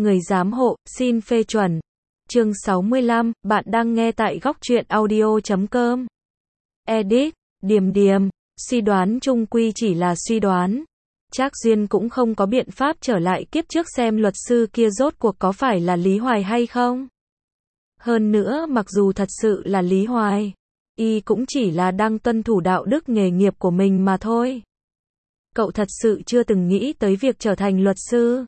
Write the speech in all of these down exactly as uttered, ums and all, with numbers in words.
Người giám hộ, xin phê chuẩn. Chương sáu mươi lăm, bạn đang nghe tại góc truyện audio chấm com. Edit, Điềm Điềm, suy đoán chung quy chỉ là suy đoán. Trác Duyên cũng không có biện pháp trở lại kiếp trước xem luật sư kia rốt cuộc có phải là Lý Hoài hay không. Hơn nữa mặc dù thật sự là Lý Hoài, y cũng chỉ là đang tuân thủ đạo đức nghề nghiệp của mình mà thôi. Cậu thật sự chưa từng nghĩ tới việc trở thành luật sư?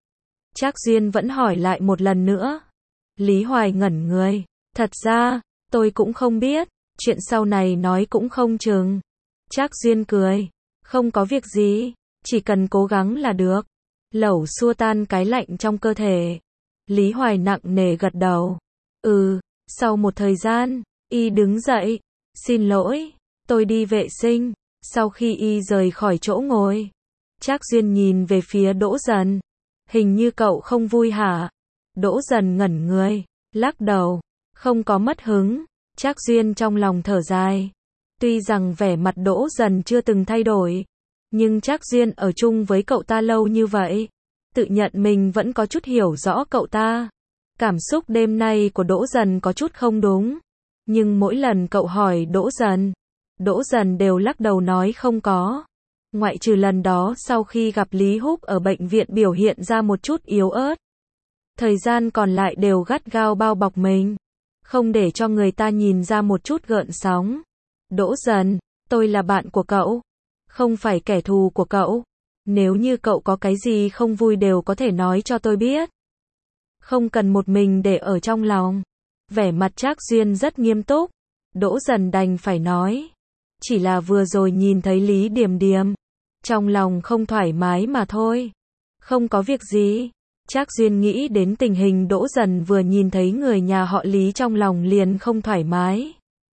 Trác Duyên vẫn hỏi lại một lần nữa. Lý Hoài ngẩn người. Thật ra, tôi cũng không biết, chuyện sau này nói cũng không chừng. Trác Duyên cười. Không có việc gì, chỉ cần cố gắng là được. Lẩu xua tan cái lạnh trong cơ thể. Lý Hoài nặng nề gật đầu. Ừ, sau một thời gian, y đứng dậy. Xin lỗi, tôi đi vệ sinh. Sau khi y rời khỏi chỗ ngồi, Trác Duyên nhìn về phía Đỗ Dần. Hình như cậu không vui hả? Đỗ Dần ngẩn người, lắc đầu, không có mất hứng. Trác Duyên trong lòng thở dài. Tuy rằng vẻ mặt Đỗ Dần chưa từng thay đổi, nhưng Trác Duyên ở chung với cậu ta lâu như vậy, tự nhận mình vẫn có chút hiểu rõ cậu ta. Cảm xúc đêm nay của Đỗ Dần có chút không đúng, nhưng mỗi lần cậu hỏi Đỗ Dần, Đỗ Dần đều lắc đầu nói không có. Ngoại trừ lần đó sau khi gặp Lý Húc ở bệnh viện biểu hiện ra một chút yếu ớt. Thời gian còn lại đều gắt gao bao bọc mình, không để cho người ta nhìn ra một chút gợn sóng. Đỗ Dần, tôi là bạn của cậu, không phải kẻ thù của cậu. Nếu như cậu có cái gì không vui đều có thể nói cho tôi biết. Không cần một mình để ở trong lòng. Vẻ mặt Trác Duyên rất nghiêm túc. Đỗ Dần đành phải nói. Chỉ là vừa rồi nhìn thấy Lý Điềm Điềm, trong lòng không thoải mái mà thôi. Không có việc gì. Trác Duyên nghĩ đến tình hình Đỗ Dần vừa nhìn thấy người nhà họ Lý trong lòng liền không thoải mái.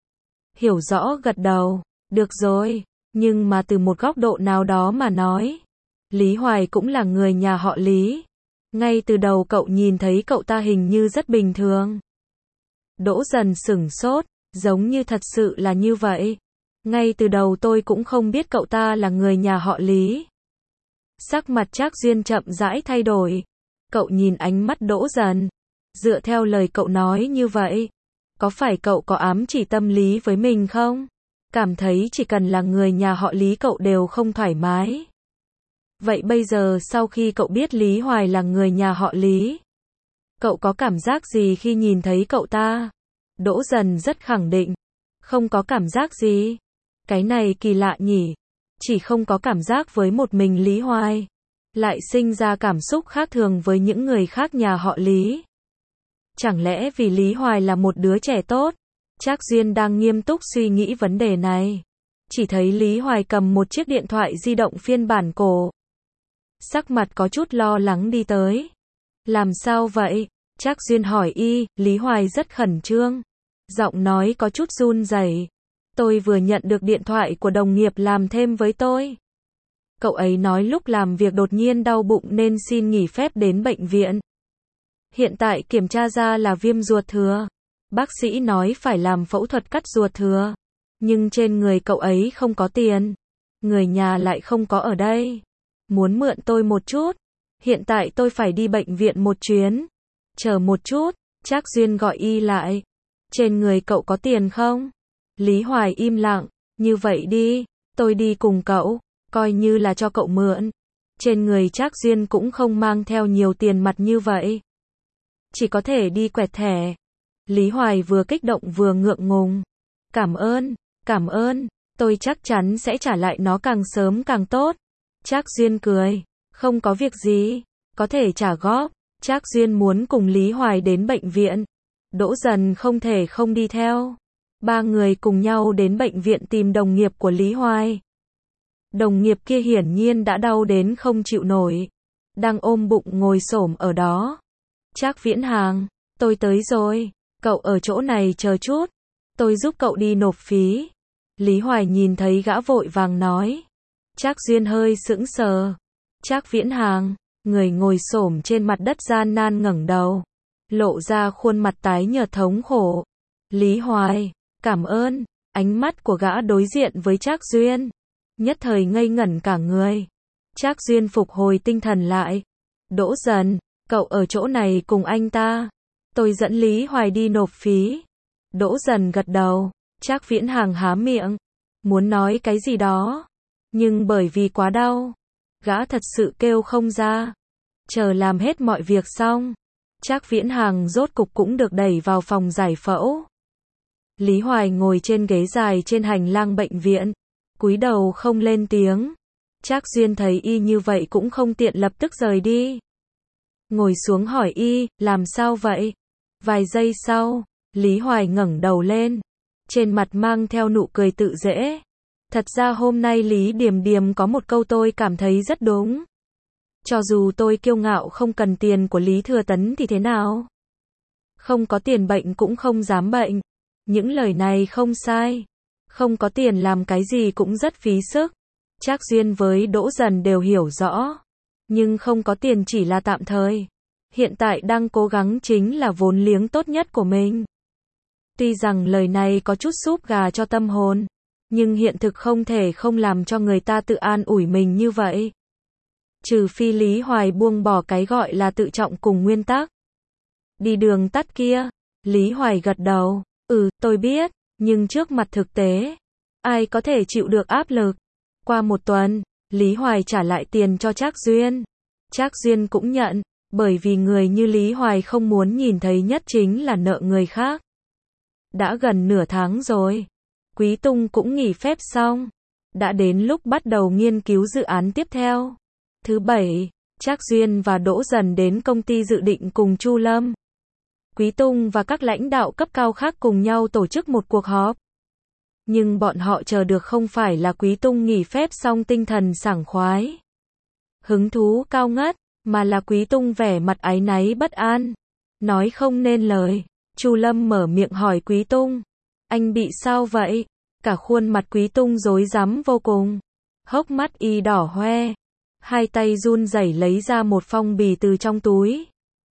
Hiểu rõ gật đầu. Được rồi, nhưng mà từ một góc độ nào đó mà nói, Lý Hoài cũng là người nhà họ Lý. Ngay từ đầu cậu nhìn thấy cậu ta hình như rất bình thường. Đỗ Dần sửng sốt, giống như thật sự là như vậy. Ngay từ đầu tôi cũng không biết cậu ta là người nhà họ Lý. Sắc mặt Trác Duyên chậm rãi thay đổi. Cậu nhìn ánh mắt Đỗ Dần. Dựa theo lời cậu nói như vậy, có phải cậu có ám chỉ tâm lý với mình không? Cảm thấy chỉ cần là người nhà họ Lý cậu đều không thoải mái. Vậy bây giờ sau khi cậu biết Lý Hoài là người nhà họ Lý, cậu có cảm giác gì khi nhìn thấy cậu ta? Đỗ Dần rất khẳng định. Không có cảm giác gì. Cái này kỳ lạ nhỉ. Chỉ không có cảm giác với một mình Lý Hoài, lại sinh ra cảm xúc khác thường với những người khác nhà họ Lý. Chẳng lẽ vì Lý Hoài là một đứa trẻ tốt? Trác Duyên đang nghiêm túc suy nghĩ vấn đề này. Chỉ thấy Lý Hoài cầm một chiếc điện thoại di động phiên bản cổ. Sắc mặt có chút lo lắng đi tới. Làm sao vậy? Trác Duyên hỏi y. Lý Hoài rất khẩn trương, giọng nói có chút run rẩy. Tôi vừa nhận được điện thoại của đồng nghiệp làm thêm với tôi. Cậu ấy nói lúc làm việc đột nhiên đau bụng nên xin nghỉ phép đến bệnh viện. Hiện tại kiểm tra ra là viêm ruột thừa. Bác sĩ nói phải làm phẫu thuật cắt ruột thừa. Nhưng trên người cậu ấy không có tiền. Người nhà lại không có ở đây. Muốn mượn tôi một chút. Hiện tại tôi phải đi bệnh viện một chuyến. Chờ một chút. Trác Duyên gọi y lại. Trên người cậu có tiền không? Lý Hoài im lặng. Như vậy đi, tôi đi cùng cậu, coi như là cho cậu mượn. Trên người Trác Duyên cũng không mang theo nhiều tiền mặt như vậy. Chỉ có thể đi quẹt thẻ. Lý Hoài vừa kích động vừa ngượng ngùng. Cảm ơn, cảm ơn, tôi chắc chắn sẽ trả lại nó càng sớm càng tốt. Trác Duyên cười. Không có việc gì, có thể trả góp. Trác Duyên muốn cùng Lý Hoài đến bệnh viện. Đỗ Dần không thể không đi theo. Ba người cùng nhau đến bệnh viện tìm đồng nghiệp của Lý Hoài. Đồng nghiệp kia hiển nhiên đã đau đến không chịu nổi, đang ôm bụng ngồi xổm ở đó. Trác Viễn Hàng, tôi tới rồi, cậu ở chỗ này chờ chút, tôi giúp cậu đi nộp phí. Lý Hoài nhìn thấy gã vội vàng nói. Trác Duyên hơi sững sờ. Trác Viễn Hàng, người ngồi xổm trên mặt đất gian nan ngẩng đầu, lộ ra khuôn mặt tái nhợt thống khổ. Lý Hoài, cảm ơn. Ánh mắt của gã đối diện với Trác Duyên, nhất thời ngây ngẩn cả người. Trác Duyên phục hồi tinh thần lại. Đỗ Dần, Cậu ở chỗ này cùng anh ta. Tôi dẫn Lý Hoài đi nộp phí. Đỗ Dần gật đầu. Trác Viễn Hàng há miệng, muốn nói cái gì đó, nhưng bởi vì quá đau, gã thật sự kêu không ra. Chờ làm hết mọi việc xong, Trác Viễn Hàng rốt cục cũng được đẩy vào phòng giải phẫu. Lý Hoài ngồi trên ghế dài trên hành lang bệnh viện, cúi đầu không lên tiếng. Trác Duyên thấy y như vậy cũng không tiện lập tức rời đi. Ngồi xuống hỏi y, làm sao vậy? Vài giây sau, Lý Hoài ngẩng đầu lên, trên mặt mang theo nụ cười tự dễ. Thật ra hôm nay Lý Điềm Điềm có một câu tôi cảm thấy rất đúng. Cho dù tôi kiêu ngạo không cần tiền của Lý Thừa Tấn thì thế nào? Không có tiền bệnh cũng không dám bệnh. Những lời này không sai. Không có tiền làm cái gì cũng rất phí sức. Trác Duyên với Đỗ Dần đều hiểu rõ. Nhưng không có tiền chỉ là tạm thời. Hiện tại đang cố gắng chính là vốn liếng tốt nhất của mình. Tuy rằng lời này có chút súp gà cho tâm hồn, nhưng hiện thực không thể không làm cho người ta tự an ủi mình như vậy. Trừ phi Lý Hoài buông bỏ cái gọi là tự trọng cùng nguyên tắc. Đi đường tắt kia, Lý Hoài gật đầu, ừ, tôi biết, nhưng trước mặt thực tế, ai có thể chịu được áp lực. Qua một tuần, Lý Hoài trả lại tiền cho Trác Duyên. Trác Duyên cũng nhận, bởi vì người như Lý Hoài không muốn nhìn thấy nhất chính là nợ người khác. Đã gần nửa tháng rồi, Quý Tung cũng nghỉ phép xong, đã đến lúc bắt đầu nghiên cứu dự án tiếp theo. Thứ bảy, Trác Duyên và Đỗ Dần đến công ty dự định cùng Chu Lâm. Quý Tung và các lãnh đạo cấp cao khác cùng nhau tổ chức một cuộc họp. Nhưng bọn họ chờ được không phải là Quý Tung nghỉ phép xong tinh thần sảng khoái, hứng thú cao ngất, mà là Quý Tung vẻ mặt áy náy bất an, nói không nên lời. Chu Lâm mở miệng hỏi Quý Tung, anh bị sao vậy? Cả khuôn mặt Quý Tung rối rắm vô cùng, hốc mắt y đỏ hoe, hai tay run rẩy lấy ra một phong bì từ trong túi.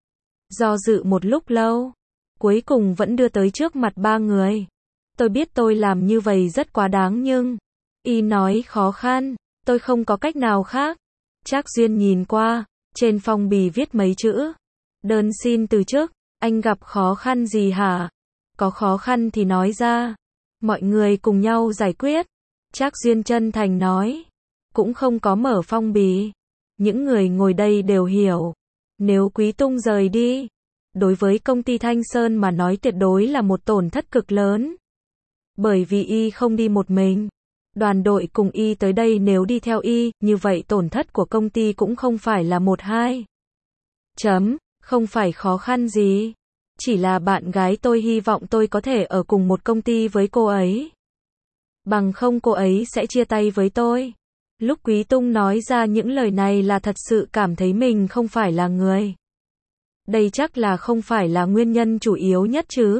Do dự một lúc lâu, cuối cùng vẫn đưa tới trước mặt ba người. Tôi biết tôi làm như vậy rất quá đáng nhưng, y nói khó khăn, tôi không có cách nào khác. Trác Duyên nhìn qua, trên phong bì viết mấy chữ, đơn xin từ chức. Anh gặp khó khăn gì hả? Có khó khăn thì nói ra, mọi người cùng nhau giải quyết. Trác Duyên chân thành nói, cũng không có mở phong bì. Những người ngồi đây đều hiểu, nếu Quý Tung rời đi, đối với công ty Thanh Sơn mà nói tuyệt đối là một tổn thất cực lớn. Bởi vì y không đi một mình, đoàn đội cùng y tới đây nếu đi theo y, như vậy tổn thất của công ty cũng không phải là một hai. Chấm. Không phải khó khăn gì, chỉ là bạn gái tôi hy vọng tôi có thể ở cùng một công ty với cô ấy. Bằng không cô ấy sẽ chia tay với tôi. Lúc Quý Tung nói ra những lời này là thật sự cảm thấy mình không phải là người. Đây chắc là không phải là nguyên nhân chủ yếu nhất chứ.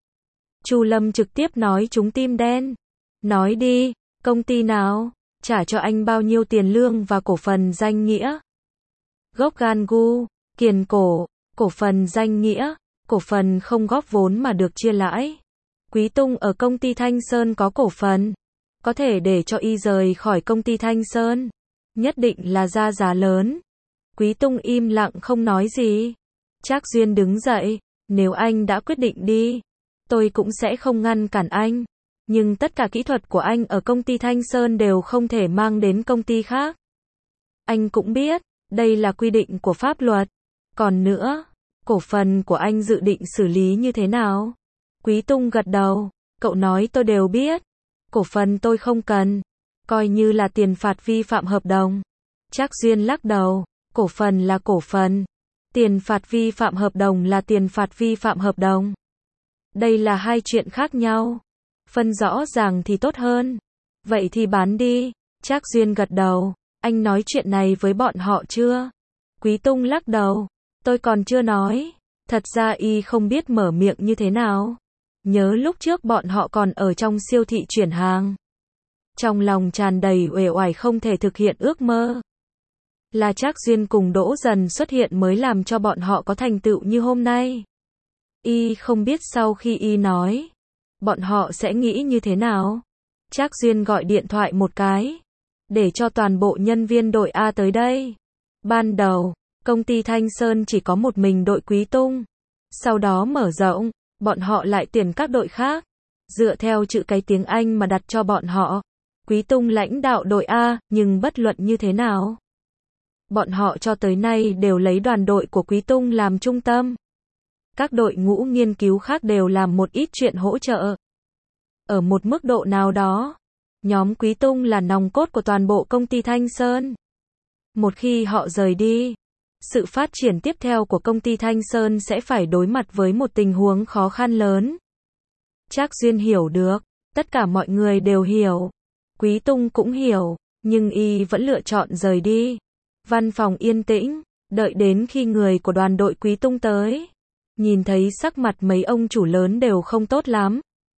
Chu Lâm trực tiếp nói trúng tim đen. Nói đi, công ty nào, trả cho anh bao nhiêu tiền lương và cổ phần danh nghĩa? Gốc gan gu, Kiền cổ. Cổ phần danh nghĩa, cổ phần không góp vốn mà được chia lãi. Quý Tung ở công ty Thanh Sơn có cổ phần, có thể để cho y rời khỏi công ty Thanh Sơn, nhất định là ra giá lớn. Quý Tung im lặng không nói gì. Trác Duyên đứng dậy, nếu anh đã quyết định đi, tôi cũng sẽ không ngăn cản anh. Nhưng tất cả kỹ thuật của anh ở công ty Thanh Sơn đều không thể mang đến công ty khác. Anh cũng biết, đây là quy định của pháp luật. Còn nữa, cổ phần của anh dự định xử lý như thế nào? Quý Tung gật đầu, cậu nói tôi đều biết. Cổ phần tôi không cần, coi như là tiền phạt vi phạm hợp đồng. Trác Duyên lắc đầu, cổ phần là cổ phần, tiền phạt vi phạm hợp đồng là tiền phạt vi phạm hợp đồng. Đây là hai chuyện khác nhau. Phân rõ ràng thì tốt hơn. Vậy thì bán đi. Trác Duyên gật đầu, anh nói chuyện này với bọn họ chưa? Quý Tung lắc đầu, tôi còn chưa nói. Thật ra y không biết mở miệng như thế nào. Nhớ lúc trước bọn họ còn ở trong siêu thị chuyển hàng. Trong lòng tràn đầy uể oải không thể thực hiện ước mơ. Là Trác Duyên cùng Đỗ Dần xuất hiện mới làm cho bọn họ có thành tựu như hôm nay. Y không biết sau khi y nói, bọn họ sẽ nghĩ như thế nào. Trác Duyên gọi điện thoại một cái, để cho toàn bộ nhân viên đội A tới đây. Ban đầu, Công ty Thanh Sơn chỉ có một mình đội Quý Tung. Sau đó mở rộng, bọn họ lại tuyển các đội khác. Dựa theo chữ cái tiếng Anh mà đặt cho bọn họ. Quý Tung lãnh đạo đội A, nhưng bất luận như thế nào, bọn họ cho tới nay đều lấy đoàn đội của Quý Tung làm trung tâm. Các đội ngũ nghiên cứu khác đều làm một ít chuyện hỗ trợ. Ở một mức độ nào đó, nhóm Quý Tung là nòng cốt của toàn bộ công ty Thanh Sơn. Một khi họ rời đi, sự phát triển tiếp theo của công ty Thanh Sơn sẽ phải đối mặt với một tình huống khó khăn lớn. Trác Duyên hiểu được, tất cả mọi người đều hiểu. Quý Tung cũng hiểu, nhưng y vẫn lựa chọn rời đi. Văn phòng yên tĩnh, đợi đến khi người của đoàn đội Quý Tung tới. Nhìn thấy sắc mặt mấy ông chủ lớn đều không tốt lắm.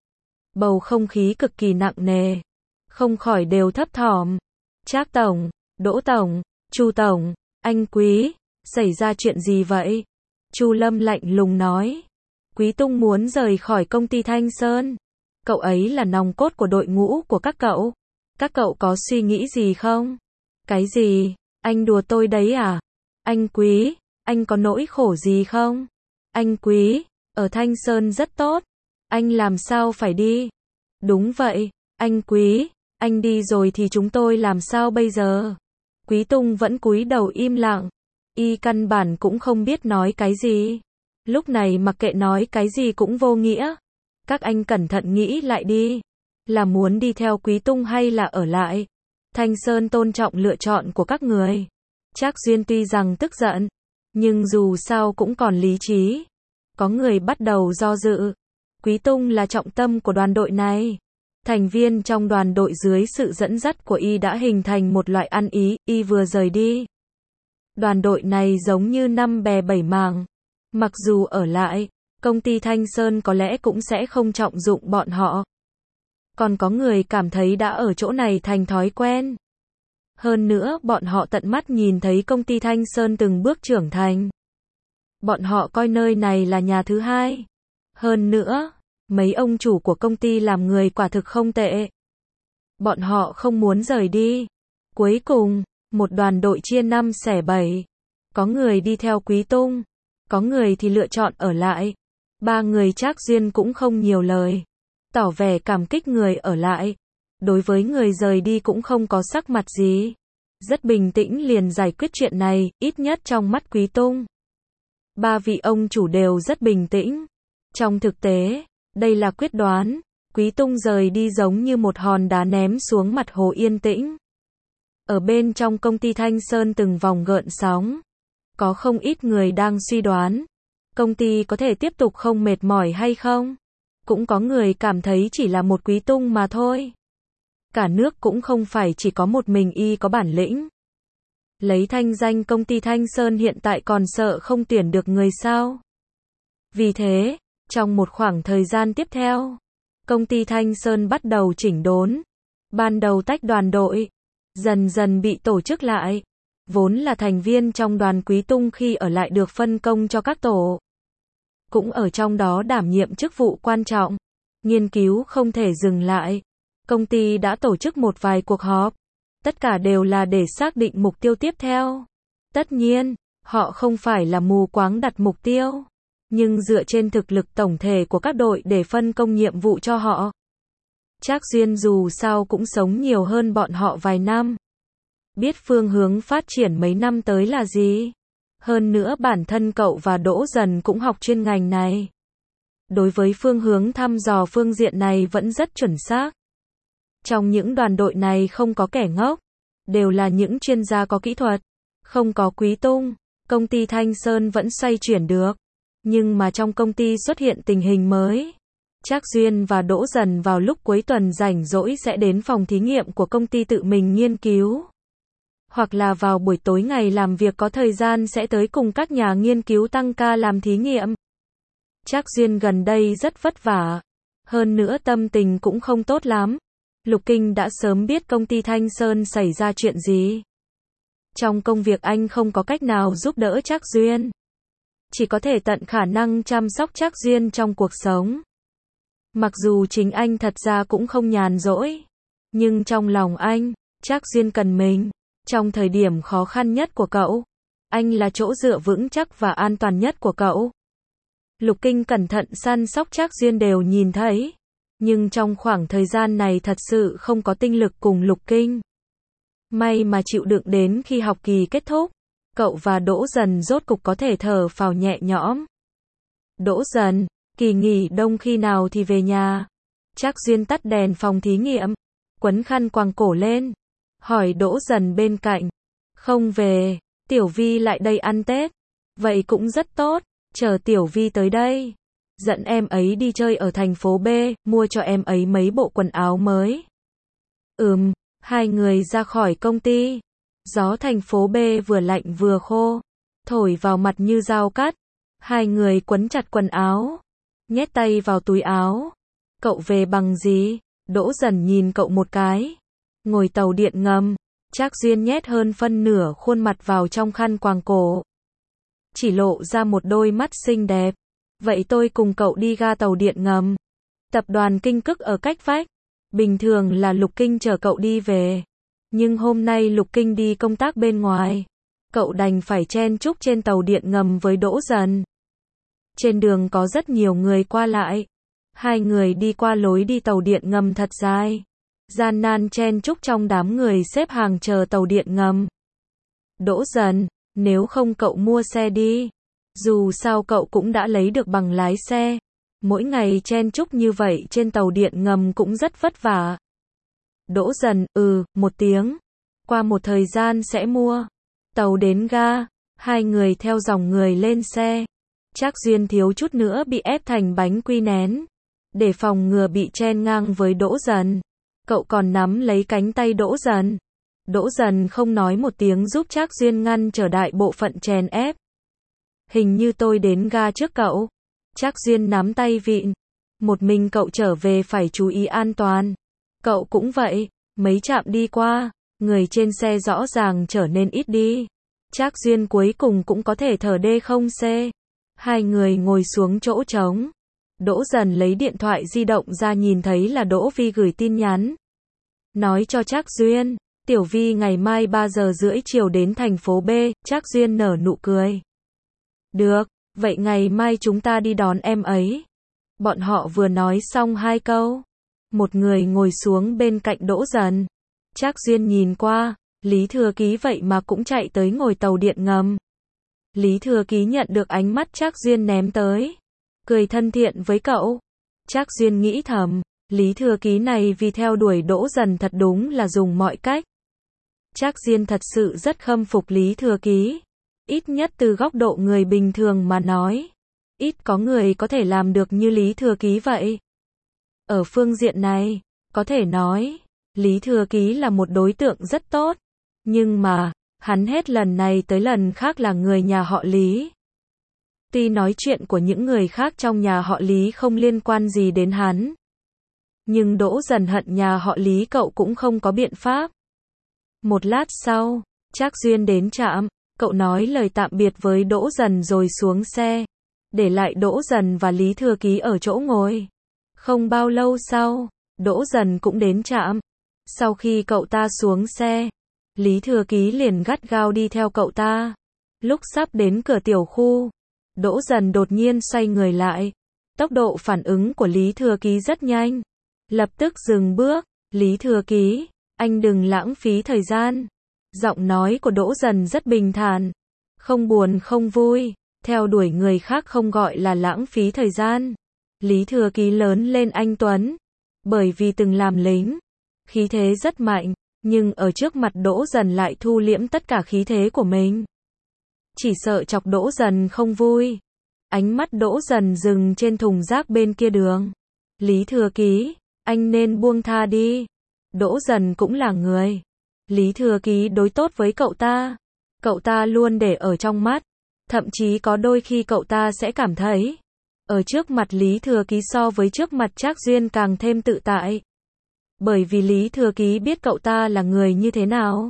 Bầu không khí cực kỳ nặng nề. Không khỏi đều thấp thỏm. Trác Tổng, Đỗ Tổng, Chu Tổng, anh Quý, xảy ra chuyện gì vậy? Chu Lâm lạnh lùng nói. Quý Tung muốn rời khỏi công ty Thanh Sơn. Cậu ấy là nòng cốt của đội ngũ của các cậu. Các cậu có suy nghĩ gì không? Cái gì? Anh đùa tôi đấy à? Anh Quý, anh có nỗi khổ gì không? Anh Quý, ở Thanh Sơn rất tốt. Anh làm sao phải đi? Đúng vậy, anh Quý, anh đi rồi thì chúng tôi làm sao bây giờ? Quý Tung vẫn cúi đầu im lặng. Y căn bản cũng không biết nói cái gì. Lúc này mặc kệ nói cái gì cũng vô nghĩa. Các anh cẩn thận nghĩ lại đi. Là muốn đi theo Quý Tung hay là ở lại? Thanh Sơn tôn trọng lựa chọn của các người. Trác Duyên tuy rằng tức giận, nhưng dù sao cũng còn lý trí. Có người bắt đầu do dự. Quý Tung là trọng tâm của đoàn đội này. Thành viên trong đoàn đội dưới sự dẫn dắt của y đã hình thành một loại ăn ý, y vừa rời đi. Đoàn đội này giống như năm bè bảy mảng. Mặc dù ở lại, công ty Thanh Sơn có lẽ cũng sẽ không trọng dụng bọn họ. Còn có người cảm thấy đã ở chỗ này thành thói quen. Hơn nữa, bọn họ tận mắt nhìn thấy công ty Thanh Sơn từng bước trưởng thành. Bọn họ coi nơi này là nhà thứ hai. Hơn nữa, mấy ông chủ của công ty làm người quả thực không tệ. Bọn họ không muốn rời đi. Cuối cùng, một đoàn đội chia năm xẻ bảy. Có người đi theo Quý Tung, có người thì lựa chọn ở lại. Ba người Trác Duyên cũng không nhiều lời, tỏ vẻ cảm kích người ở lại. Đối với người rời đi cũng không có sắc mặt gì. Rất bình tĩnh liền giải quyết chuyện này, ít nhất trong mắt Quý Tung. Ba vị ông chủ đều rất bình tĩnh. Trong thực tế, đây là quyết đoán. Quý Tung rời đi giống như một hòn đá ném xuống mặt hồ yên tĩnh. Ở bên trong công ty Thanh Sơn từng vòng gợn sóng. Có không ít người đang suy đoán. Công ty có thể tiếp tục không mệt mỏi hay không? Cũng có người cảm thấy chỉ là một Quý Tung mà thôi. Cả nước cũng không phải chỉ có một mình y có bản lĩnh. Lấy thanh danh công ty Thanh Sơn hiện tại còn sợ không tuyển được người sao? Vì thế, trong một khoảng thời gian tiếp theo, công ty Thanh Sơn bắt đầu chỉnh đốn. Ban đầu tách đoàn đội, dần dần bị tổ chức lại. Vốn là thành viên trong đoàn Quý Tung khi ở lại được phân công cho các tổ. Cũng ở trong đó đảm nhiệm chức vụ quan trọng. Nghiên cứu không thể dừng lại. Công ty đã tổ chức một vài cuộc họp. Tất cả đều là để xác định mục tiêu tiếp theo. Tất nhiên, họ không phải là mù quáng đặt mục tiêu. Nhưng dựa trên thực lực tổng thể của các đội để phân công nhiệm vụ cho họ. Trác Duyên dù sao cũng sống nhiều hơn bọn họ vài năm. Biết phương hướng phát triển mấy năm tới là gì. Hơn nữa bản thân cậu và Đỗ Dần cũng học chuyên ngành này. Đối với phương hướng thăm dò phương diện này vẫn rất chuẩn xác. Trong những đoàn đội này không có kẻ ngốc. Đều là những chuyên gia có kỹ thuật. Không có Quý Tung, công ty Thanh Sơn vẫn xoay chuyển được. Nhưng mà trong công ty xuất hiện tình hình mới. Trác Duyên và Đỗ Dần vào lúc cuối tuần rảnh rỗi sẽ đến phòng thí nghiệm của công ty tự mình nghiên cứu. Hoặc là vào buổi tối ngày làm việc có thời gian sẽ tới cùng các nhà nghiên cứu tăng ca làm thí nghiệm. Trác Duyên gần đây rất vất vả. Hơn nữa tâm tình cũng không tốt lắm. Lục Kinh đã sớm biết công ty Thanh Sơn xảy ra chuyện gì. Trong công việc anh không có cách nào giúp đỡ Trác Duyên. Chỉ có thể tận khả năng chăm sóc Trác Duyên trong cuộc sống. Mặc dù chính anh thật ra cũng không nhàn rỗi. Nhưng trong lòng anh, Trác Duyên cần mình. Trong thời điểm khó khăn nhất của cậu, Anh là chỗ dựa vững chắc và an toàn nhất của cậu. Lục Kinh cẩn thận săn sóc Trác Duyên đều nhìn thấy. Nhưng trong khoảng thời gian này thật sự không có tinh lực cùng Lục Kinh. May mà chịu đựng đến khi học kỳ kết thúc. Cậu và Đỗ Dần rốt cục có thể thở phào nhẹ nhõm. Đỗ Dần, kỳ nghỉ đông khi nào thì về nhà? Trác Duyên tắt đèn phòng thí nghiệm, quấn khăn quàng cổ lên, hỏi Đỗ Dần bên cạnh. Không về, Tiểu Vi lại đây ăn Tết. Vậy cũng rất tốt, chờ Tiểu Vi tới đây. Dẫn em ấy đi chơi ở thành phố B, mua cho em ấy mấy bộ quần áo mới. Ừm, hai người ra khỏi công ty. Gió thành phố B vừa lạnh vừa khô, thổi vào mặt như dao cắt. Hai người quấn chặt quần áo, nhét tay vào túi áo. Cậu về bằng gì? Đỗ Dần nhìn cậu một cái. Ngồi tàu điện ngầm. Trác Duyên nhét hơn phân nửa khuôn mặt vào trong khăn quàng cổ, chỉ lộ ra một đôi mắt xinh đẹp. Vậy tôi cùng cậu đi ga tàu điện ngầm. Tập đoàn Kinh Cức ở cách vách. Bình thường là Lục Kinh chở cậu đi về. Nhưng hôm nay Lục Kinh đi công tác bên ngoài. Cậu đành phải chen chúc trên tàu điện ngầm với Đỗ Dần. Trên đường có rất nhiều người qua lại. Hai người đi qua lối đi tàu điện ngầm thật dài. Gian nan chen chúc trong đám người xếp hàng chờ tàu điện ngầm. Đỗ Dần, nếu không cậu mua xe đi. Dù sao cậu cũng đã lấy được bằng lái xe. Mỗi ngày chen chúc như vậy trên tàu điện ngầm cũng rất vất vả. Đỗ Dần, ừ, một tiếng. Qua một thời gian sẽ mua. Tàu đến ga, hai người theo dòng người lên xe. Trác Duyên thiếu chút nữa bị ép thành bánh quy nén. Để phòng ngừa bị chen ngang với Đỗ Dần, cậu còn nắm lấy cánh tay Đỗ Dần. Đỗ Dần không nói một tiếng giúp Trác Duyên ngăn trở đại bộ phận chèn ép. Hình như tôi đến ga trước cậu. Trác Duyên nắm tay vịn. Một mình cậu trở về phải chú ý an toàn. Cậu cũng vậy. Mấy trạm đi qua, người trên xe rõ ràng trở nên ít đi. Trác Duyên cuối cùng cũng có thể thở đê không xê. Hai người ngồi xuống chỗ trống. Đỗ Dần lấy điện thoại di động ra nhìn thấy là Đỗ Vi gửi tin nhắn. Nói cho Trác Duyên, Tiểu Vi ngày mai ba giờ rưỡi chiều đến thành phố B. Trác Duyên nở nụ cười. Được, vậy ngày mai chúng ta đi đón em ấy. Bọn họ vừa nói xong hai câu. Một người ngồi xuống bên cạnh Đỗ Dần. Trác Duyên nhìn qua, Lý Thừa Ký vậy mà cũng chạy tới ngồi tàu điện ngầm. Lý Thừa Ký nhận được ánh mắt Trác Duyên ném tới, cười thân thiện với cậu. Trác Duyên nghĩ thầm, Lý Thừa Ký này vì theo đuổi Đỗ Dần thật đúng là dùng mọi cách. Trác Duyên thật sự rất khâm phục Lý Thừa Ký. Ít nhất từ góc độ người bình thường mà nói. Ít có người có thể làm được như Lý Thừa Ký vậy. Ở phương diện này, có thể nói, Lý Thừa Ký là một đối tượng rất tốt. Nhưng mà, hắn hết lần này tới lần khác là người nhà họ Lý. Tuy nói chuyện của những người khác trong nhà họ Lý không liên quan gì đến hắn. Nhưng Đỗ Dần hận nhà họ Lý cậu cũng không có biện pháp. Một lát sau, Trác Duyên đến trạm, cậu nói lời tạm biệt với Đỗ Dần rồi xuống xe. Để lại Đỗ Dần và Lý Thừa Ký ở chỗ ngồi. Không bao lâu sau, Đỗ Dần cũng đến trạm. Sau khi cậu ta xuống xe, Lý Thừa Ký liền gắt gao đi theo cậu ta. Lúc sắp đến cửa tiểu khu, Đỗ Dần đột nhiên xoay người lại. Tốc độ phản ứng của Lý Thừa Ký rất nhanh. Lập tức dừng bước. Lý Thừa Ký, anh đừng lãng phí thời gian. Giọng nói của Đỗ Dần rất bình thản. Không buồn không vui. Theo đuổi người khác không gọi là lãng phí thời gian. Lý Thừa Ký lớn lên anh tuấn. Bởi vì từng làm lính. Khí thế rất mạnh. Nhưng ở trước mặt Đỗ Dần lại thu liễm tất cả khí thế của mình. Chỉ sợ chọc Đỗ Dần không vui. Ánh mắt Đỗ Dần dừng trên thùng rác bên kia đường. Lý Thừa Ký, anh nên buông tha đi. Đỗ Dần cũng là người. Lý Thừa Ký đối tốt với cậu ta. Cậu ta luôn để ở trong mắt. Thậm chí có đôi khi cậu ta sẽ cảm thấy, ở trước mặt Lý Thừa Ký so với trước mặt Trác Duyên càng thêm tự tại. Bởi vì Lý Thừa Ký biết cậu ta là người như thế nào.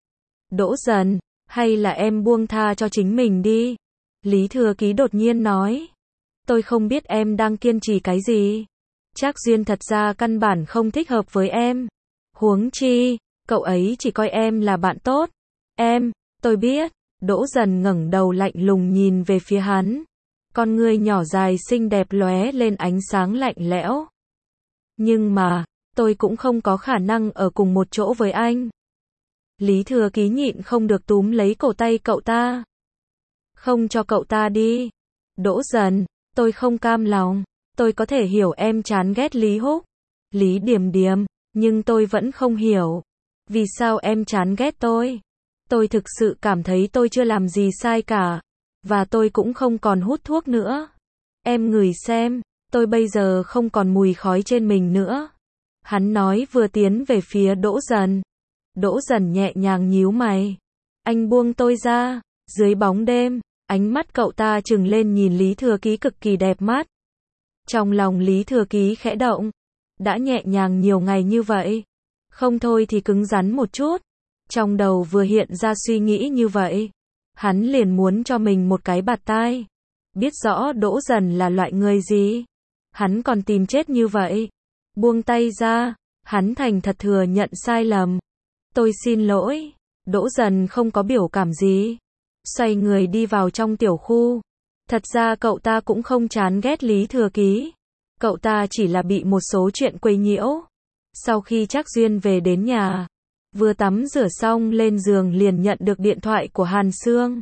Đỗ Dần, hay là em buông tha cho chính mình đi. Lý Thừa Ký đột nhiên nói. Tôi không biết em đang kiên trì cái gì. Trác Duyên thật ra căn bản không thích hợp với em. Huống chi, cậu ấy chỉ coi em là bạn tốt. Em, tôi biết, Đỗ Dần ngẩng đầu lạnh lùng nhìn về phía hắn. Con ngươi nhỏ dài xinh đẹp lóe lên ánh sáng lạnh lẽo. Nhưng mà, tôi cũng không có khả năng ở cùng một chỗ với anh. Lý Thừa Ký nhịn không được túm lấy cổ tay cậu ta. Không cho cậu ta đi. Đỗ Dần, tôi không cam lòng. Tôi có thể hiểu em chán ghét Lý Húc, Lý Điềm Điềm, nhưng tôi vẫn không hiểu. Vì sao em chán ghét tôi? Tôi thực sự cảm thấy tôi chưa làm gì sai cả. Và tôi cũng không còn hút thuốc nữa. Em ngửi xem, tôi bây giờ không còn mùi khói trên mình nữa. Hắn nói vừa tiến về phía Đỗ Dần. Đỗ Dần nhẹ nhàng nhíu mày. Anh buông tôi ra. Dưới bóng đêm, ánh mắt cậu ta trừng lên nhìn Lý Thừa Ký cực kỳ đẹp mắt. Trong lòng Lý Thừa Ký khẽ động. Đã nhẹ nhàng nhiều ngày như vậy. Không thôi thì cứng rắn một chút. Trong đầu vừa hiện ra suy nghĩ như vậy. Hắn liền muốn cho mình một cái bạt tai. Biết rõ Đỗ Dần là loại người gì. Hắn còn tìm chết như vậy. Buông tay ra. Hắn thành thật thừa nhận sai lầm. Tôi xin lỗi. Đỗ Dần không có biểu cảm gì. Xoay người đi vào trong tiểu khu. Thật ra cậu ta cũng không chán ghét Lý Thừa Ký. Cậu ta chỉ là bị một số chuyện quấy nhiễu. Sau khi Trác Duyên về đến nhà, vừa tắm rửa xong lên giường liền nhận được điện thoại của Hàn Sương.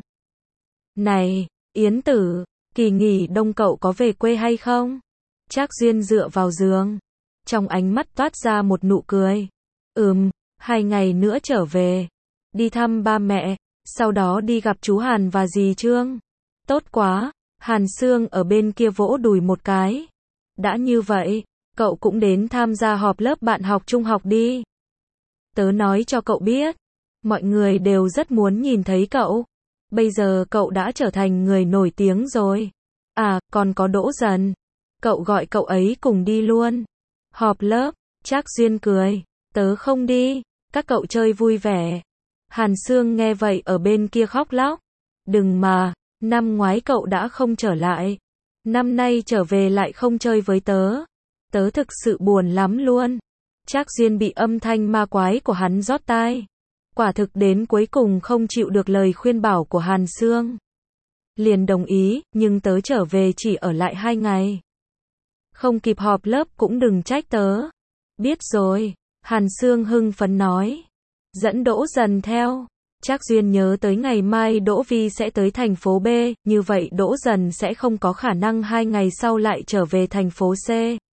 Này, Yến Tử, kỳ nghỉ đông cậu có về quê hay không? Trác Duyên dựa vào giường. Trong ánh mắt toát ra một nụ cười. Ừm, hai ngày nữa trở về. Đi thăm ba mẹ, sau đó đi gặp chú Hàn và dì Trương. Tốt quá, Hàn Sương ở bên kia vỗ đùi một cái. Đã như vậy, cậu cũng đến tham gia họp lớp bạn học trung học đi. Tớ nói cho cậu biết, mọi người đều rất muốn nhìn thấy cậu. Bây giờ cậu đã trở thành người nổi tiếng rồi. À, còn có Đỗ Dần. Cậu gọi cậu ấy cùng đi luôn. Họp lớp, Trác Duyên cười. Tớ không đi, các cậu chơi vui vẻ. Hàn Sương nghe vậy ở bên kia khóc lóc. Đừng mà, năm ngoái cậu đã không trở lại. Năm nay trở về lại không chơi với tớ. Tớ thực sự buồn lắm luôn. Trác Duyên bị âm thanh ma quái của hắn rót tai. Quả thực đến cuối cùng không chịu được lời khuyên bảo của Hàn Sương. Liền đồng ý, nhưng tớ trở về chỉ ở lại hai ngày. Không kịp họp lớp cũng đừng trách tớ. Biết rồi, Hàn Sương hưng phấn nói. Dẫn Đỗ Dần theo. Trác Duyên nhớ tới ngày mai Đỗ Vi sẽ tới thành phố B, như vậy Đỗ Dần sẽ không có khả năng hai ngày sau lại trở về thành phố C.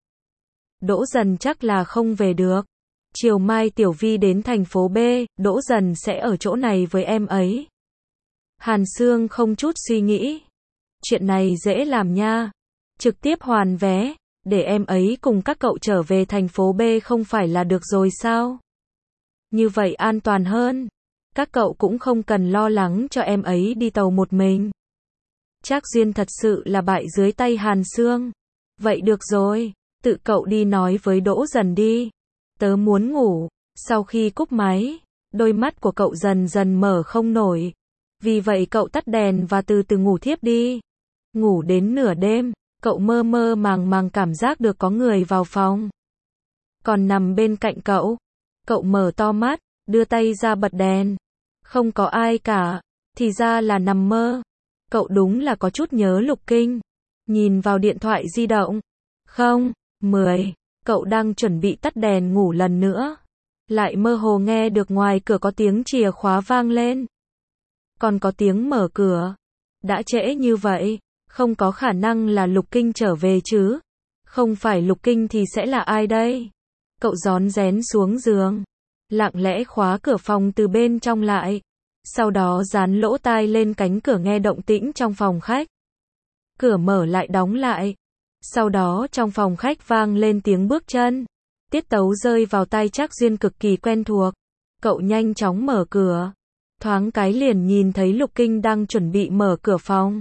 Đỗ Dần chắc là không về được. Chiều mai Tiểu Vi đến thành phố B, Đỗ Dần sẽ ở chỗ này với em ấy. Hàn Sương không chút suy nghĩ. Chuyện này dễ làm nha. Trực tiếp hoàn vé, để em ấy cùng các cậu trở về thành phố B không phải là được rồi sao? Như vậy an toàn hơn. Các cậu cũng không cần lo lắng cho em ấy đi tàu một mình. Trác Duyên thật sự là bại dưới tay Hàn Sương. Vậy được rồi, tự cậu đi nói với Đỗ Dần đi. Tớ muốn ngủ. Sau khi cúp máy, đôi mắt của cậu dần dần mở không nổi. Vì vậy cậu tắt đèn và từ từ ngủ thiếp đi. Ngủ đến nửa đêm, cậu mơ mơ màng màng cảm giác được có người vào phòng. Còn nằm bên cạnh cậu. Cậu mở to mắt, đưa tay ra bật đèn. Không có ai cả, thì ra là nằm mơ. Cậu đúng là có chút nhớ Lục Kinh. Nhìn vào điện thoại di động. Không, mười. Cậu đang chuẩn bị tắt đèn ngủ lần nữa. Lại mơ hồ nghe được ngoài cửa có tiếng chìa khóa vang lên. Còn có tiếng mở cửa. Đã trễ như vậy, không có khả năng là Lục Kinh trở về chứ. Không phải Lục Kinh thì sẽ là ai đây? Cậu rón rén xuống giường. Lặng lẽ khóa cửa phòng từ bên trong lại. Sau đó dán lỗ tai lên cánh cửa nghe động tĩnh trong phòng khách. Cửa mở lại đóng lại. Sau đó trong phòng khách vang lên tiếng bước chân. Tiết tấu rơi vào tai Trác Duyên cực kỳ quen thuộc. Cậu nhanh chóng mở cửa. Thoáng cái liền nhìn thấy Lục Kinh đang chuẩn bị mở cửa phòng.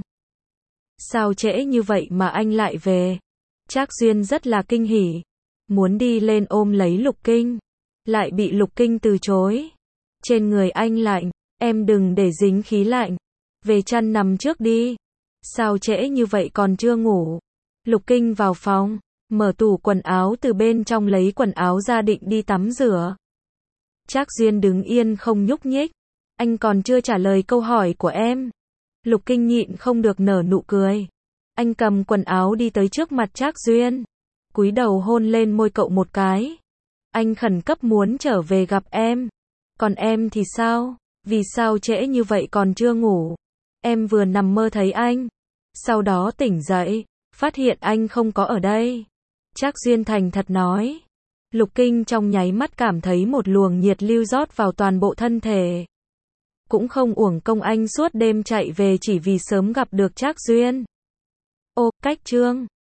Sao trễ như vậy mà anh lại về? Trác Duyên rất là kinh hỉ. Muốn đi lên ôm lấy Lục Kinh. Lại bị Lục Kinh từ chối. Trên người anh lạnh. Em đừng để dính khí lạnh. Về chăn nằm trước đi. Sao trễ như vậy còn chưa ngủ? Lục Kinh vào phòng. Mở tủ quần áo từ bên trong lấy quần áo ra định đi tắm rửa. Trác Duyên đứng yên không nhúc nhích. Anh còn chưa trả lời câu hỏi của em. Lục Kinh nhịn không được nở nụ cười. Anh cầm quần áo đi tới trước mặt Trác Duyên, cúi đầu hôn lên môi cậu một cái. Anh khẩn cấp muốn trở về gặp em. Còn em thì sao? Vì sao trễ như vậy còn chưa ngủ? Em vừa nằm mơ thấy anh. Sau đó tỉnh dậy, phát hiện anh không có ở đây. Trác Duyên thành thật nói. Lục Kinh trong nháy mắt cảm thấy một luồng nhiệt lưu rót vào toàn bộ thân thể. Cũng không uổng công anh suốt đêm chạy về chỉ vì sớm gặp được Trác Duyên. Ô, cách chương